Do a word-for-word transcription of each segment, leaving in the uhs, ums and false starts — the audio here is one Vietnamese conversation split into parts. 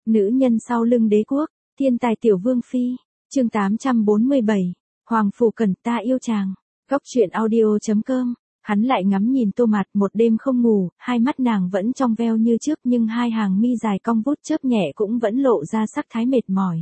Nữ nhân sau lưng đế quốc, thiên tài tiểu vương phi, chương tám trăm bốn mươi bảy, Hoàng Phủ Cẩn ta yêu chàng, góc truyện audio chấm com. Hắn lại ngắm nhìn Tô Mạt một đêm không ngủ, hai mắt nàng vẫn trong veo như trước nhưng hai hàng mi dài cong vút chớp nhẹ cũng vẫn lộ ra sắc thái mệt mỏi.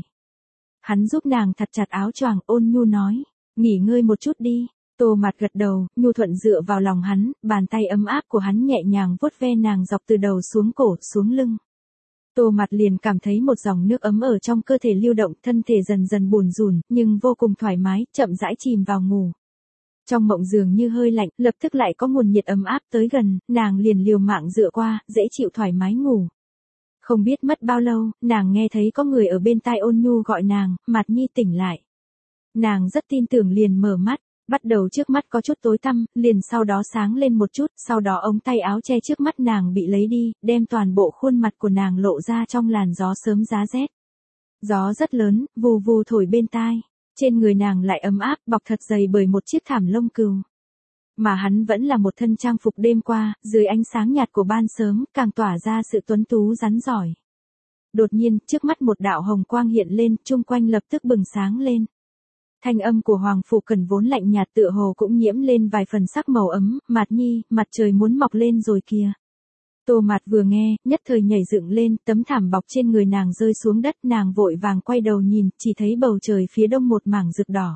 Hắn giúp nàng thắt chặt áo choàng, ôn nhu nói, nghỉ ngơi một chút đi. Tô Mạt gật đầu, nhu thuận dựa vào lòng hắn, bàn tay ấm áp của hắn nhẹ nhàng vuốt ve nàng dọc từ đầu xuống cổ, xuống lưng. Tô Mạt liền cảm thấy một dòng nước ấm ở trong cơ thể lưu động, thân thể dần dần buồn rùn, nhưng vô cùng thoải mái, chậm rãi chìm vào ngủ. Trong mộng dường như hơi lạnh, lập tức lại có nguồn nhiệt ấm áp tới gần, nàng liền liều mạng dựa qua, dễ chịu thoải mái ngủ. Không biết mất bao lâu, nàng nghe thấy có người ở bên tai ôn nhu gọi nàng, Mạt Nhi tỉnh lại. Nàng rất tin tưởng liền mở mắt, bắt đầu trước mắt có chút tối tăm, liền sau đó sáng lên một chút, sau đó ống tay áo che trước mắt nàng bị lấy đi, đem toàn bộ khuôn mặt của nàng lộ ra trong làn gió sớm giá rét. Gió rất lớn, vù vù thổi bên tai. Trên người nàng lại ấm áp, bọc thật dày bởi một chiếc thảm lông cừu. Mà hắn vẫn là một thân trang phục đêm qua, dưới ánh sáng nhạt của ban sớm, càng tỏa ra sự tuấn tú rắn giỏi. Đột nhiên, trước mắt một đạo hồng quang hiện lên, chung quanh lập tức bừng sáng lên. Thanh âm của Hoàng Phủ Cẩn vốn lạnh nhạt tựa hồ cũng nhiễm lên vài phần sắc màu ấm, Mạt Nhi, mặt trời muốn mọc lên rồi kìa. Tô Mạt vừa nghe, nhất thời nhảy dựng lên, tấm thảm bọc trên người nàng rơi xuống đất, nàng vội vàng quay đầu nhìn, chỉ thấy bầu trời phía đông một mảng rực đỏ.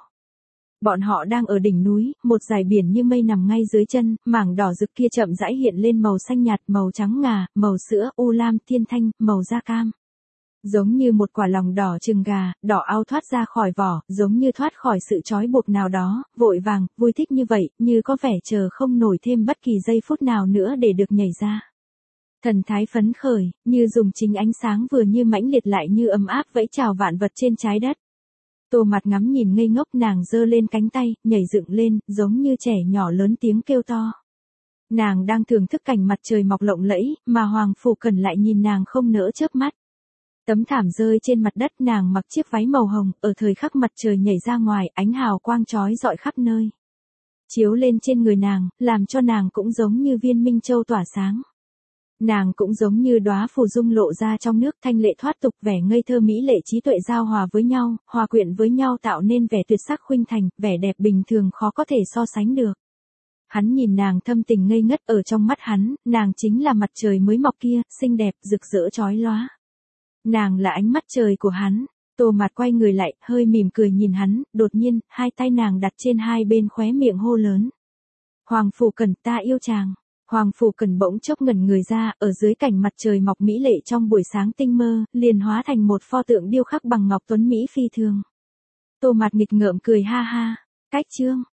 Bọn họ đang ở đỉnh núi, một dải biển như mây nằm ngay dưới chân, mảng đỏ rực kia chậm rãi hiện lên màu xanh nhạt, màu trắng ngà, màu sữa, u lam, thiên thanh, màu da cam. Giống như một quả lòng đỏ trừng gà, đỏ ao thoát ra khỏi vỏ, giống như thoát khỏi sự trói buộc nào đó, vội vàng, vui thích như vậy, như có vẻ chờ không nổi thêm bất kỳ giây phút nào nữa để được nhảy ra. Thần thái phấn khởi, như dùng chính ánh sáng vừa như mãnh liệt lại như ấm áp vẫy chào vạn vật trên trái đất. Tô Mạt ngắm nhìn ngây ngốc, nàng giơ lên cánh tay, nhảy dựng lên, giống như trẻ nhỏ lớn tiếng kêu to. Nàng đang thưởng thức cảnh mặt trời mọc lộng lẫy, mà Hoàng Phủ Cẩn lại nhìn nàng không nỡ chớp mắt. Tấm thảm rơi trên mặt đất, nàng mặc chiếc váy màu hồng, ở thời khắc mặt trời nhảy ra ngoài, ánh hào quang chói rọi khắp nơi. Chiếu lên trên người nàng, làm cho nàng cũng giống như viên minh châu tỏa sáng. Nàng cũng giống như đóa phù dung lộ ra trong nước, thanh lệ thoát tục, vẻ ngây thơ mỹ lệ trí tuệ giao hòa với nhau, hòa quyện với nhau tạo nên vẻ tuyệt sắc khuynh thành, vẻ đẹp bình thường khó có thể so sánh được. Hắn nhìn nàng thâm tình ngây ngất, ở trong mắt hắn, nàng chính là mặt trời mới mọc kia, xinh đẹp, rực rỡ chói lóa. Nàng là ánh mắt trời của hắn. Tô Mạt quay người lại, hơi mỉm cười nhìn hắn, đột nhiên, hai tay nàng đặt trên hai bên khóe miệng hô lớn. Hoàng Phủ Cẩn ta yêu chàng. Hoàng Phủ Cẩn bỗng chốc ngẩn người ra, ở dưới cảnh mặt trời mọc mỹ lệ trong buổi sáng tinh mơ, liền hóa thành một pho tượng điêu khắc bằng ngọc tuấn mỹ phi thường. Tô Mạt nghịch ngợm cười ha ha. Cách chương.